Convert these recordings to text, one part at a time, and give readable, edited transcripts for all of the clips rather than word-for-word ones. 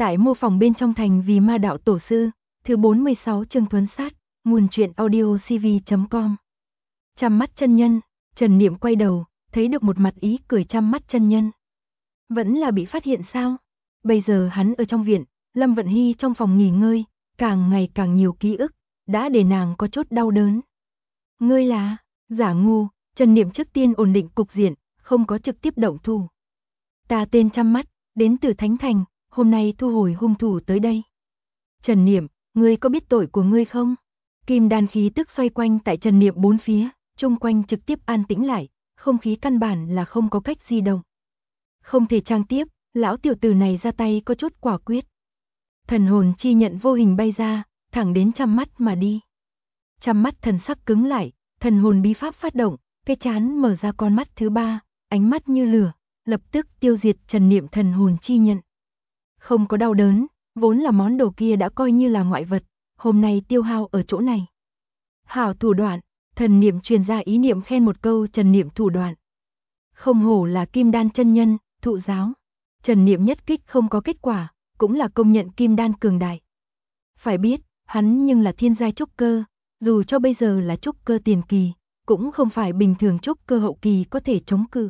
Tại mô phỏng bên trong thành vì ma đạo tổ sư, thứ 46 chương Tuấn Sát, nguồn truyện audio cv.com. Chăm mắt chân nhân, Trần Niệm quay đầu, thấy được một mặt ý cười chăm mắt chân nhân. Vẫn là bị phát hiện sao? Bây giờ hắn ở trong viện, Lâm Vận Hy trong phòng nghỉ ngơi, càng ngày càng nhiều ký ức, đã để nàng có chút đau đớn. Ngươi là, giả ngu, Trần Niệm trước tiên ổn định cục diện, không có trực tiếp động thủ. Ta tên chăm mắt, đến từ Thánh Thành, hôm nay thu hồi hung thủ tới đây. Trần Niệm, ngươi có biết tội của ngươi không? Kim đan khí tức xoay quanh tại Trần Niệm bốn phía, chung quanh trực tiếp an tĩnh lại, không khí căn bản là không có cách di động. Không thể trang tiếp, lão tiểu tử này ra tay có chút quả quyết. Thần hồn chi nhận vô hình bay ra, thẳng đến chăm mắt mà đi. Chăm mắt thần sắc cứng lại, thần hồn bí pháp phát động, cái chán mở ra con mắt thứ ba, ánh mắt như lửa, lập tức tiêu diệt Trần Niệm thần hồn chi nhận. Không có đau đớn, vốn là món đồ kia đã coi như là ngoại vật, hôm nay tiêu hao ở chỗ này. Hảo thủ đoạn, thần niệm truyền ra ý niệm khen một câu Trần Niệm thủ đoạn. Không hổ là kim đan chân nhân, thụ giáo. Trần Niệm nhất kích không có kết quả, cũng là công nhận kim đan cường đại. Phải biết, hắn nhưng là thiên giai trúc cơ, dù cho bây giờ là trúc cơ tiền kỳ, cũng không phải bình thường trúc cơ hậu kỳ có thể chống cự.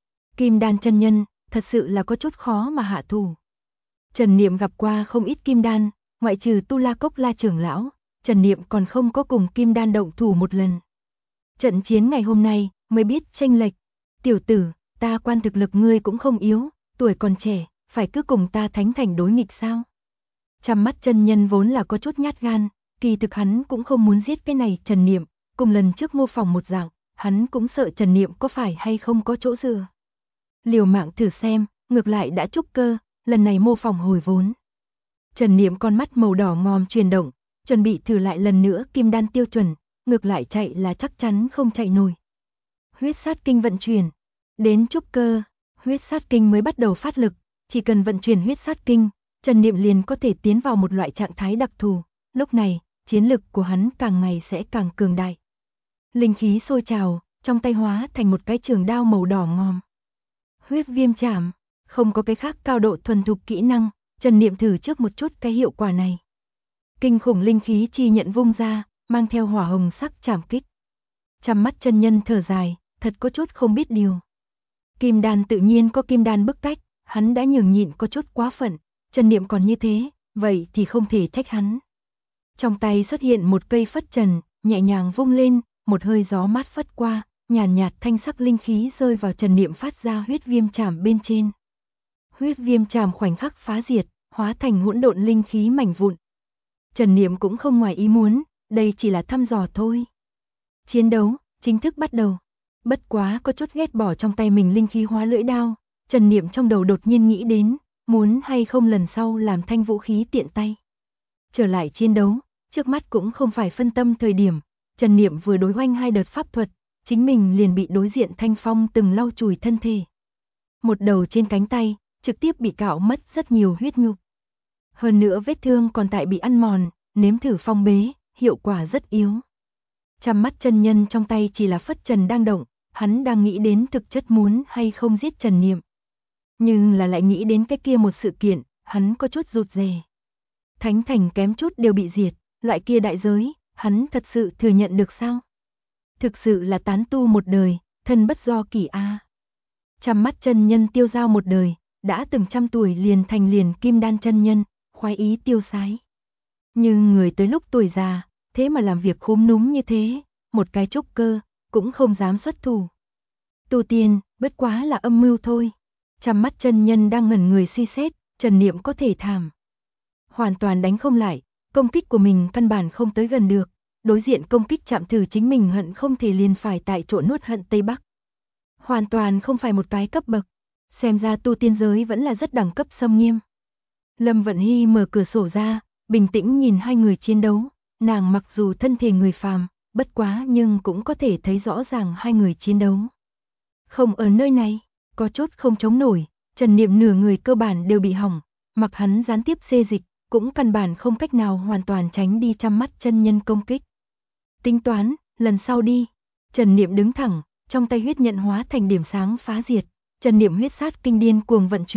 Kim đan chân nhân, thật sự là có chút khó mà hạ thủ. Trần Niệm gặp qua không ít kim đan, ngoại trừ Tu La Cốc La trưởng lão, Trần Niệm còn không có cùng kim đan động thủ một lần. Trận chiến ngày hôm nay mới biết chênh lệch. Tiểu tử, ta quan thực lực ngươi cũng không yếu, tuổi còn trẻ, phải cứ cùng ta Thánh Thành đối nghịch sao? Chăm mắt chân nhân vốn là có chút nhát gan, kỳ thực hắn cũng không muốn giết cái này Trần Niệm, cùng lần trước mô phỏng một dạng, hắn cũng sợ Trần Niệm có phải hay không có chỗ dựa. Liều mạng thử xem, ngược lại đã trúc cơ, lần này mô phỏng hồi vốn. Trần Niệm con mắt màu đỏ ngòm chuyển động, chuẩn bị thử lại lần nữa kim đan tiêu chuẩn, ngược lại chạy là chắc chắn không chạy nổi. Huyết sát kinh vận chuyển, đến trúc cơ, huyết sát kinh mới bắt đầu phát lực, chỉ cần vận chuyển huyết sát kinh, Trần Niệm liền có thể tiến vào một loại trạng thái đặc thù, lúc này, chiến lực của hắn càng ngày sẽ càng cường đại. Linh khí sôi trào, trong tay hóa thành một cái trường đao màu đỏ ngòm. Huyết viêm chảm, không có cái khác cao độ thuần thục kỹ năng, Trần Niệm thử trước một chút cái hiệu quả này. Kinh khủng linh khí chi nhận vung ra, mang theo hỏa hồng sắc chảm kích. Chăm mắt chân nhân thở dài, thật có chút không biết điều. Kim đan tự nhiên có kim đan bức cách, hắn đã nhường nhịn có chút quá phận, Trần Niệm còn như thế, vậy thì không thể trách hắn. Trong tay xuất hiện một cây phất trần, nhẹ nhàng vung lên, một hơi gió mát phất qua, nhàn nhạt thanh sắc linh khí rơi vào Trần Niệm phát ra huyết viêm chảm bên trên. Huyết viêm chảm khoảnh khắc phá diệt, hóa thành hỗn độn linh khí mảnh vụn. Trần Niệm cũng không ngoài ý muốn, đây chỉ là thăm dò thôi. Chiến đấu chính thức bắt đầu. Bất quá có chút ghét bỏ trong tay mình linh khí hóa lưỡi đao, Trần Niệm trong đầu đột nhiên nghĩ đến, muốn hay không lần sau làm thanh vũ khí tiện tay. Trở lại chiến đấu, trước mắt cũng không phải phân tâm thời điểm, Trần Niệm vừa đối hoanh hai đợt pháp thuật, chính mình liền bị đối diện Thanh Phong từng lau chùi thân thể. Một đầu trên cánh tay, trực tiếp bị cạo mất rất nhiều huyết nhục. Hơn nữa vết thương còn tại bị ăn mòn, nếm thử phong bế, hiệu quả rất yếu. Chăm mắt chân nhân trong tay chỉ là phất trần đang động, hắn đang nghĩ đến thực chất muốn hay không giết Trần Niệm. Nhưng là lại nghĩ đến cái kia một sự kiện, hắn có chút rụt rè. Thánh Thành kém chút đều bị diệt, loại kia đại giới, hắn thật sự thừa nhận được sao? Thực sự là tán tu một đời, thân bất do kỷ a. Chăm mắt chân nhân tiêu dao một đời, đã từng trăm tuổi liền thành liền kim đan chân nhân, khoái ý tiêu sái. Nhưng người tới lúc tuổi già, thế mà làm việc khúm núm như thế, một cái trúc cơ, cũng không dám xuất thủ. Tu tiên, bất quá là âm mưu thôi. Chăm mắt chân nhân đang ngẩn người suy xét, Trần Niệm có thể thảm. Hoàn toàn đánh không lại, công kích của mình căn bản không tới gần được. Đối diện công kích chạm thử chính mình hận không thể liền phải tại chỗ nuốt hận Tây Bắc. Hoàn toàn không phải một cái cấp bậc. Xem ra tu tiên giới vẫn là rất đẳng cấp xâm nghiêm. Lâm Vận Hy mở cửa sổ ra, bình tĩnh nhìn hai người chiến đấu. Nàng mặc dù thân thể người phàm, bất quá nhưng cũng có thể thấy rõ ràng hai người chiến đấu. Không ở nơi này, có chút không chống nổi, Trần Niệm nửa người cơ bản đều bị hỏng, mặc hắn gián tiếp xê dịch, cũng căn bản không cách nào hoàn toàn tránh đi chăm mắt chân nhân công kích. Tính toán, lần sau đi. Trần Niệm đứng thẳng, trong tay huyết nhận hóa thành điểm sáng phá diệt, Trần Niệm huyết sát kinh điên cuồng vận chuyển,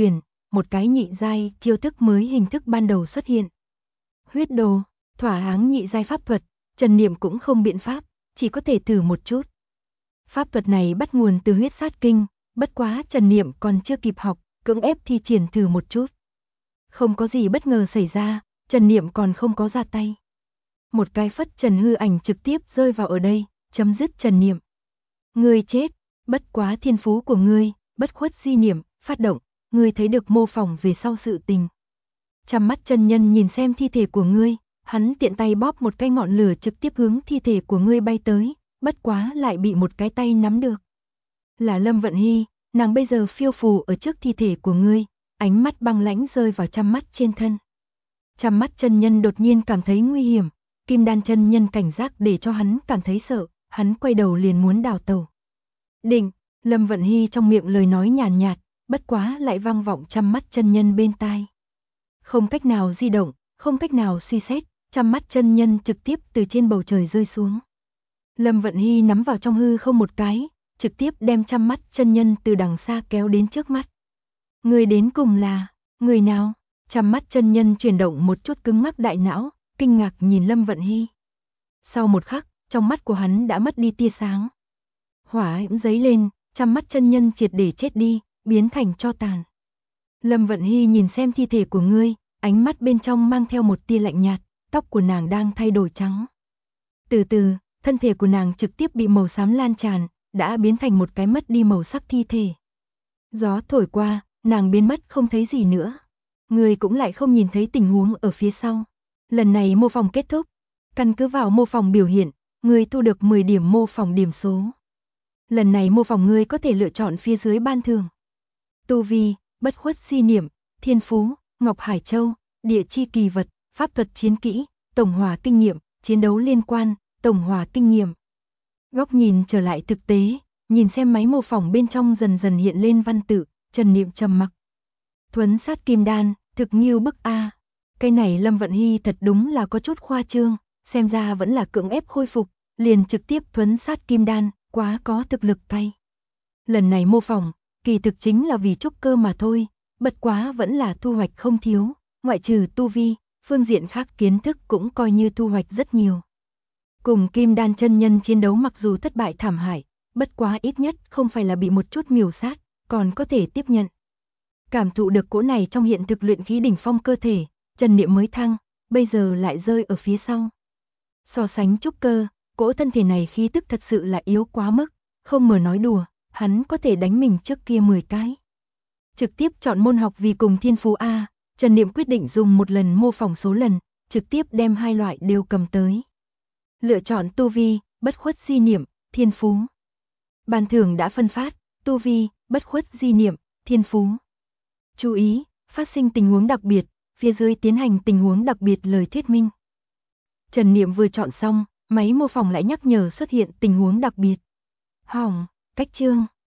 một cái nhị giai chiêu thức mới hình thức ban đầu xuất hiện. Huyết đồ, thỏa áng nhị giai pháp thuật, Trần Niệm cũng không biện pháp, chỉ có thể thử một chút. Pháp thuật này bắt nguồn từ huyết sát kinh, bất quá Trần Niệm còn chưa kịp học, cưỡng ép thi triển thử một chút. Không có gì bất ngờ xảy ra, Trần Niệm còn không có ra tay. Một cái phất trần hư ảnh trực tiếp rơi vào ở đây, chấm dứt Trần Niệm. Ngươi chết, bất quá thiên phú của ngươi, bất khuất di niệm, phát động, ngươi thấy được mô phỏng về sau sự tình. Trăm mắt chân nhân nhìn xem thi thể của ngươi, hắn tiện tay bóp một cái ngọn lửa trực tiếp hướng thi thể của ngươi bay tới, bất quá lại bị một cái tay nắm được. Là Lâm Vận Hy, nàng bây giờ phiêu phù ở trước thi thể của ngươi, ánh mắt băng lãnh rơi vào trăm mắt trên thân. Trăm mắt chân nhân đột nhiên cảm thấy nguy hiểm, Kim Đan chân nhân cảnh giác để cho hắn cảm thấy sợ, hắn quay đầu liền muốn đào tẩu. Định, Lâm Vận Hy trong miệng lời nói nhàn nhạt, bất quá lại vang vọng trăm mắt chân nhân bên tai. Không cách nào di động, không cách nào suy xét, trăm mắt chân nhân trực tiếp từ trên bầu trời rơi xuống. Lâm Vận Hy nắm vào trong hư không một cái, trực tiếp đem trăm mắt chân nhân từ đằng xa kéo đến trước mắt. Người đến cùng là, người nào? Trăm mắt chân nhân chuyển động một chút cứng ngắc đại não, kinh ngạc nhìn Lâm Vận Hy. Sau một khắc, trong mắt của hắn đã mất đi tia sáng. Hỏa diễm giấy lên, trăm mắt chân nhân triệt để chết đi, biến thành tro tàn. Lâm Vận Hy nhìn xem thi thể của ngươi, ánh mắt bên trong mang theo một tia lạnh nhạt, tóc của nàng đang thay đổi trắng. Từ từ, thân thể của nàng trực tiếp bị màu xám lan tràn, đã biến thành một cái mất đi màu sắc thi thể. Gió thổi qua, nàng biến mất không thấy gì nữa. Ngươi cũng lại không nhìn thấy tình huống ở phía sau. Lần này mô phỏng kết thúc. Căn cứ vào mô phỏng biểu hiện, ngươi thu được 10 điểm mô phỏng điểm số. Lần này mô phỏng ngươi có thể lựa chọn phía dưới ban thưởng. Tu vi, bất khuất di niệm, thiên phú, Ngọc Hải Châu, địa chi kỳ vật, pháp thuật chiến kỹ, tổng hòa kinh nghiệm, chiến đấu liên quan, tổng hòa kinh nghiệm. Góc nhìn trở lại thực tế, nhìn xem máy mô phỏng bên trong dần dần hiện lên văn tự, Trần Niệm trầm mặc. Thuấn sát kim đan, thực nghiêu bức a. Cái này Lâm Vận Hy thật đúng là có chút khoa trương, xem ra vẫn là cưỡng ép khôi phục, liền trực tiếp thuấn sát kim đan, quá có thực lực cay. Lần này mô phỏng, kỳ thực chính là vì trúc cơ mà thôi, bất quá vẫn là thu hoạch không thiếu, ngoại trừ tu vi, phương diện khác kiến thức cũng coi như thu hoạch rất nhiều. Cùng Kim Đan chân nhân chiến đấu mặc dù thất bại thảm hại, bất quá ít nhất không phải là bị một chút miểu sát, còn có thể tiếp nhận. Cảm thụ được cỗ này trong hiện thực luyện khí đỉnh phong cơ thể, Trần Niệm mới thăng, bây giờ lại rơi ở phía sau. So sánh trúc cơ, cỗ thân thể này khí tức thật sự là yếu quá mức, không mở nói đùa, hắn có thể đánh mình trước kia 10 cái. Trực tiếp chọn môn học vì cùng thiên phú A, Trần Niệm quyết định dùng một lần mô phỏng số lần, trực tiếp đem hai loại đều cầm tới. Lựa chọn tu vi, bất khuất di niệm, thiên phú. Ban thưởng đã phân phát, tu vi, bất khuất di niệm, thiên phú. Chú ý, phát sinh tình huống đặc biệt, phía dưới tiến hành tình huống đặc biệt lời thuyết minh. Trần Niệm vừa chọn xong, máy mô phỏng lại nhắc nhở xuất hiện tình huống đặc biệt. Hỏng, cách chương.